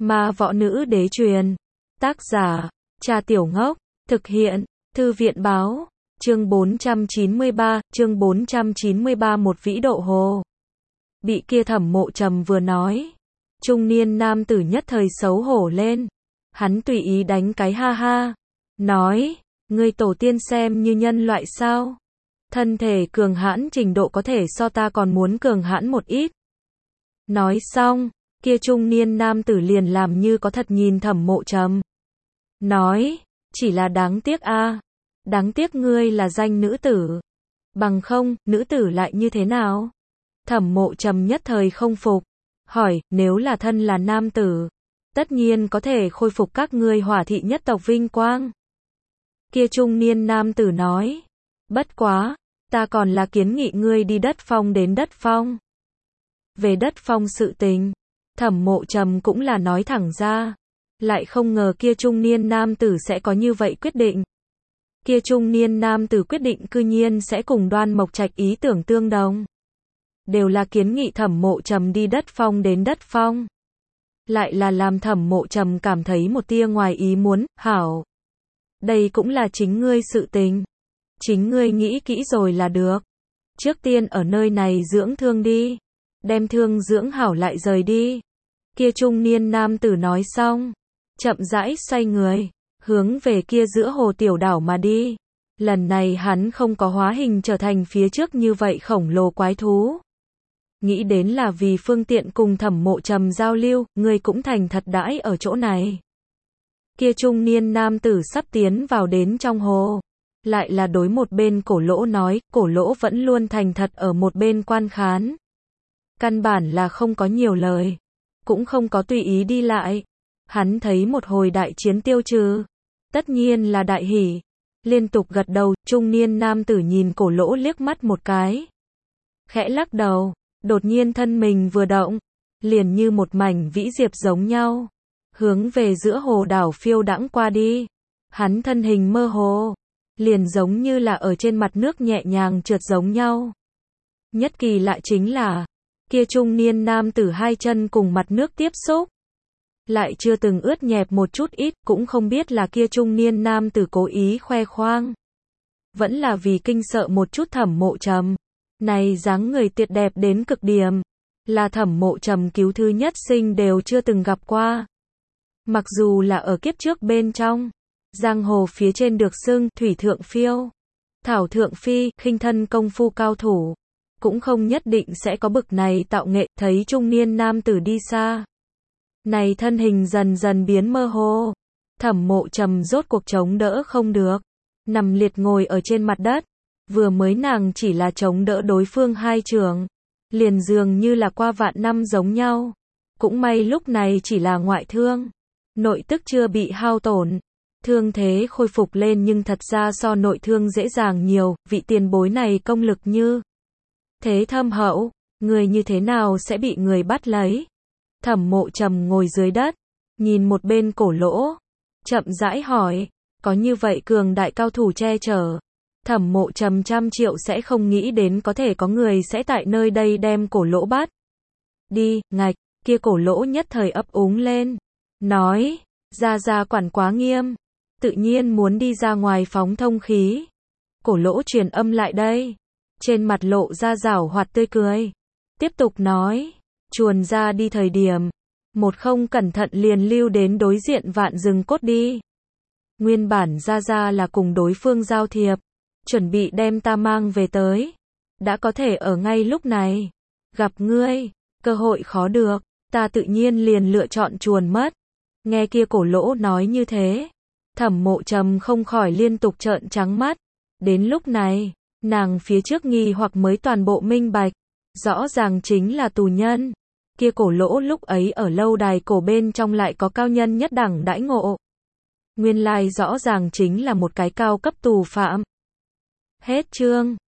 Ma võ nữ đế truyền. Tác giả, Trà Tiểu Ngốc. Thực hiện, Thư viện báo. Chương 493, một vĩ độ hồ. Bị kia Thẩm Mộ Trầm vừa nói, trung niên nam tử nhất thời xấu hổ lên. Hắn tùy ý đánh cái ha ha, nói, ngươi tổ tiên xem như nhân loại sao? Thân thể cường hãn trình độ có thể so ta còn muốn cường hãn một ít. Nói xong, kia trung niên nam tử liền làm như có thật nhìn Thẩm Mộ Trầm. Nói, chỉ là đáng tiếc a, đáng tiếc ngươi là danh nữ tử. Bằng không, nữ tử lại như thế nào? Thẩm Mộ Trầm nhất thời không phục, hỏi, nếu là thân là nam tử, tất nhiên có thể khôi phục các ngươi Hỏa thị nhất tộc vinh quang. Kia trung niên nam tử nói, bất quá, ta còn là kiến nghị ngươi đi đất phong đến đất phong. Về đất phong sự tình, Thẩm Mộ Trầm cũng là nói thẳng ra, lại không ngờ kia trung niên nam tử sẽ có như vậy quyết định. Kia trung niên nam tử quyết định cư nhiên sẽ cùng Đoan Mộc Trạch ý tưởng tương đồng. Đều là kiến nghị Thẩm Mộ Trầm đi đất phong đến đất phong. Lại là làm Thẩm Mộ Trầm cảm thấy một tia ngoài ý muốn, hảo. Đây cũng là chính ngươi sự tình. Chính ngươi nghĩ kỹ rồi là được. Trước tiên ở nơi này dưỡng thương đi. Đem thương dưỡng hảo lại rời đi. Kia trung niên nam tử nói xong, chậm rãi xoay người, hướng về kia giữa hồ tiểu đảo mà đi. Lần này hắn không có hóa hình trở thành phía trước như vậy khổng lồ quái thú. Nghĩ đến là vì phương tiện cùng Thẩm Mộ Trầm giao lưu, ngươi cũng thành thật đãi ở chỗ này. Kia trung niên nam tử sắp tiến vào đến trong hồ, lại là đối một bên Cổ Lỗ nói, Cổ Lỗ vẫn luôn thành thật ở một bên quan khán. Căn bản là không có nhiều lời, cũng không có tùy ý đi lại. Hắn thấy một hồi đại chiến tiêu trừ, tất nhiên là đại hỉ, liên tục gật đầu. Trung niên nam tử nhìn Cổ Lỗ liếc mắt một cái, khẽ lắc đầu, đột nhiên thân mình vừa động, liền như một mảnh vĩ diệp giống nhau, hướng về giữa hồ đảo phiêu đãng qua đi. Hắn thân hình mơ hồ, liền giống như là ở trên mặt nước nhẹ nhàng trượt giống nhau. Nhất kỳ lạ chính là, kia trung niên nam tử hai chân cùng mặt nước tiếp xúc, lại chưa từng ướt nhẹp một chút ít, cũng không biết là kia trung niên nam tử cố ý khoe khoang, vẫn là vì kinh sợ một chút Thẩm Mộ Trầm. Này dáng người tuyệt đẹp đến cực điểm, là Thẩm Mộ Trầm cứu thứ nhất sinh đều chưa từng gặp qua. Mặc dù là ở kiếp trước bên trong, giang hồ phía trên được xưng thủy thượng phiêu, thảo thượng phi, khinh thân công phu cao thủ, cũng không nhất định sẽ có bực này tạo nghệ. Thấy trung niên nam tử đi xa, này thân hình dần dần biến mơ hồ, Thẩm Mộ Trầm rốt cuộc chống đỡ không được, nằm liệt ngồi ở trên mặt đất. Vừa mới nàng chỉ là chống đỡ đối phương hai trường, liền dường như là qua vạn năm giống nhau. Cũng may lúc này chỉ là ngoại thương, nội tức chưa bị hao tổn, thương thế khôi phục lên nhưng thật ra so nội thương dễ dàng nhiều. Vị tiền bối này công lực như thế thâm hậu, người như thế nào sẽ bị người bắt lấy? Thẩm Mộ Trầm ngồi dưới đất, nhìn một bên Cổ Lỗ, chậm rãi hỏi, có như vậy cường đại cao thủ che chở, Thẩm Mộ Trầm trăm triệu sẽ không nghĩ đến có thể có người sẽ tại nơi đây đem Cổ Lỗ bắt đi. Ngạch, kia Cổ Lỗ nhất thời ấp úng lên, nói, gia quản quá nghiêm, tự nhiên muốn đi ra ngoài phóng thông khí. Cổ Lỗ truyền âm lại đây, trên mặt lộ ra giảo hoạt tươi cười, tiếp tục nói, chuồn ra đi thời điểm, một không cẩn thận liền lưu đến đối diện Vạn Rừng Cốt đi. Nguyên bản gia là cùng đối phương giao thiệp, chuẩn bị đem ta mang về tới, đã có thể ở ngay lúc này gặp ngươi, cơ hội khó được, ta tự nhiên liền lựa chọn chuồn mất. Nghe kia Cổ Lỗ nói như thế, Thẩm Mộ Trầm không khỏi liên tục trợn trắng mắt. Đến lúc này, nàng phía trước nghi hoặc mới toàn bộ minh bạch, rõ ràng chính là tù nhân. Kia Cổ Lỗ lúc ấy ở lâu đài cổ bên trong lại có cao nhân nhất đẳng đãi ngộ, nguyên lai rõ ràng chính là một cái cao cấp tù phạm. Hết chương.